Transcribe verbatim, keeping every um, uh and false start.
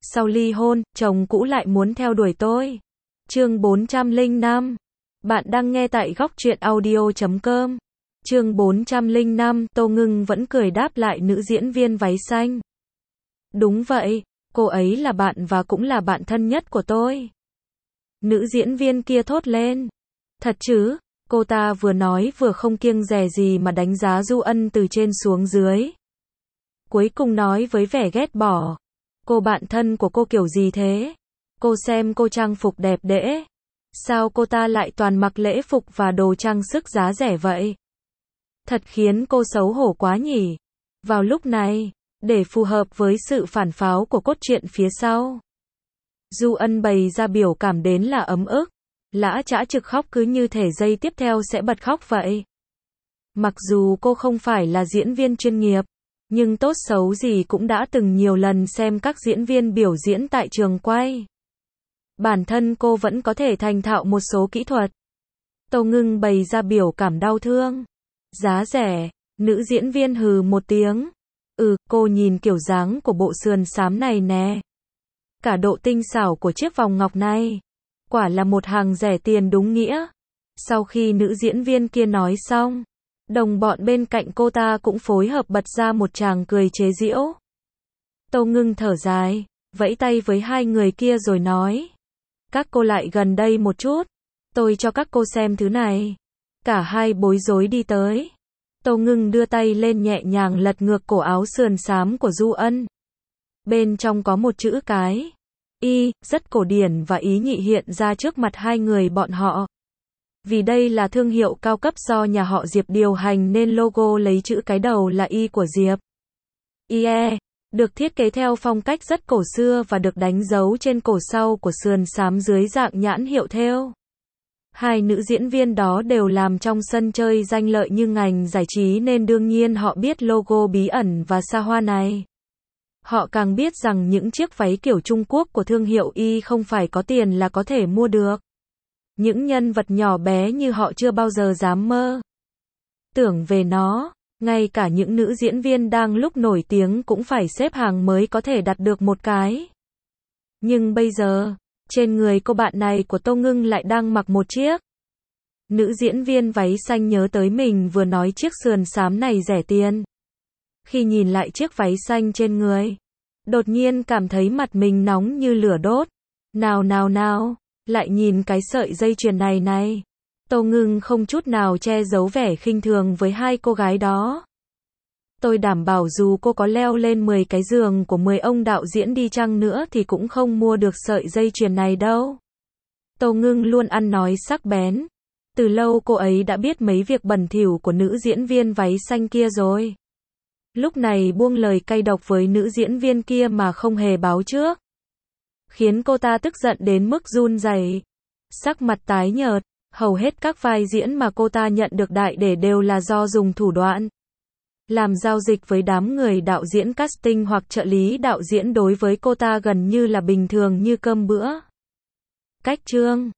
sau ly hôn, chồng cũ lại muốn theo đuổi tôi. Chương bốn trăm lẻ năm. Bạn đang nghe tại góc truyện audio chấm com. Chương bốn trăm lẻ năm, Tô Ngưng vẫn cười đáp lại nữ diễn viên váy xanh. Đúng vậy, cô ấy là bạn và cũng là bạn thân nhất của tôi. Nữ diễn viên kia thốt lên. Thật chứ? Cô ta vừa nói vừa không kiêng dè gì mà đánh giá Du Ân từ trên xuống dưới. Cuối cùng nói với vẻ ghét bỏ. Cô bạn thân của cô kiểu gì thế? Cô xem cô trang phục đẹp đẽ. Sao cô ta lại toàn mặc lễ phục và đồ trang sức giá rẻ vậy? Thật khiến cô xấu hổ quá nhỉ. Vào lúc này, để phù hợp với sự phản pháo của cốt truyện phía sau, Du Ân bày ra biểu cảm đến là ấm ức. Lã chã trực khóc cứ như thể giây tiếp theo sẽ bật khóc vậy. Mặc dù cô không phải là diễn viên chuyên nghiệp, nhưng tốt xấu gì cũng đã từng nhiều lần xem các diễn viên biểu diễn tại trường quay. Bản thân cô vẫn có thể thành thạo một số kỹ thuật. Tô Ngưng bày ra biểu cảm đau thương. Giá rẻ, nữ diễn viên hừ một tiếng. Ừ, cô nhìn kiểu dáng của bộ sườn xám này nè. Cả độ tinh xảo của chiếc vòng ngọc này. Quả là một hàng rẻ tiền đúng nghĩa. Sau khi nữ diễn viên kia nói xong, đồng bọn bên cạnh cô ta cũng phối hợp bật ra một tràng cười chế giễu. Tô Ngưng thở dài, vẫy tay với hai người kia rồi nói. Các cô lại gần đây một chút. Tôi cho các cô xem thứ này. Cả hai bối rối đi tới. Tô Ngưng đưa tay lên nhẹ nhàng lật ngược cổ áo sườn xám của Du Ân. Bên trong có một chữ cái Y, rất cổ điển và ý nhị hiện ra trước mặt hai người bọn họ. Vì đây là thương hiệu cao cấp do nhà họ Diệp điều hành nên logo lấy chữ cái đầu là Y của Diệp. i e, được thiết kế theo phong cách rất cổ xưa và được đánh dấu trên cổ sau của sườn xám dưới dạng nhãn hiệu thêu. Hai nữ diễn viên đó đều làm trong sân chơi danh lợi như ngành giải trí nên đương nhiên họ biết logo bí ẩn và xa hoa này. Họ càng biết rằng những chiếc váy kiểu Trung Quốc của thương hiệu Y không phải có tiền là có thể mua được. Những nhân vật nhỏ bé như họ chưa bao giờ dám mơ tưởng về nó. Ngay cả những nữ diễn viên đang lúc nổi tiếng cũng phải xếp hàng mới có thể đặt được một cái. Nhưng bây giờ, trên người cô bạn này của Tô Ngưng lại đang mặc một chiếc. Nữ diễn viên váy xanh nhớ tới mình vừa nói chiếc sườn xám này rẻ tiền. Khi nhìn lại chiếc váy xanh trên người, đột nhiên cảm thấy mặt mình nóng như lửa đốt. Nào nào nào, lại nhìn cái sợi dây chuyền này này. Tô Ngưng không chút nào che giấu vẻ khinh thường với hai cô gái đó. Tôi đảm bảo dù cô có leo lên mười cái giường của mười ông đạo diễn đi chăng nữa thì cũng không mua được sợi dây chuyền này đâu. Tô Ngưng luôn ăn nói sắc bén. Từ lâu cô ấy đã biết mấy việc bẩn thỉu của nữ diễn viên váy xanh kia rồi. Lúc này buông lời cay độc với nữ diễn viên kia mà không hề báo trước, khiến cô ta tức giận đến mức run rẩy, sắc mặt tái nhợt. Hầu hết các vai diễn mà cô ta nhận được đại để đều là do dùng thủ đoạn làm giao dịch với đám người đạo diễn casting hoặc trợ lý đạo diễn. Đối với cô ta gần như là bình thường như cơm bữa. Cách chương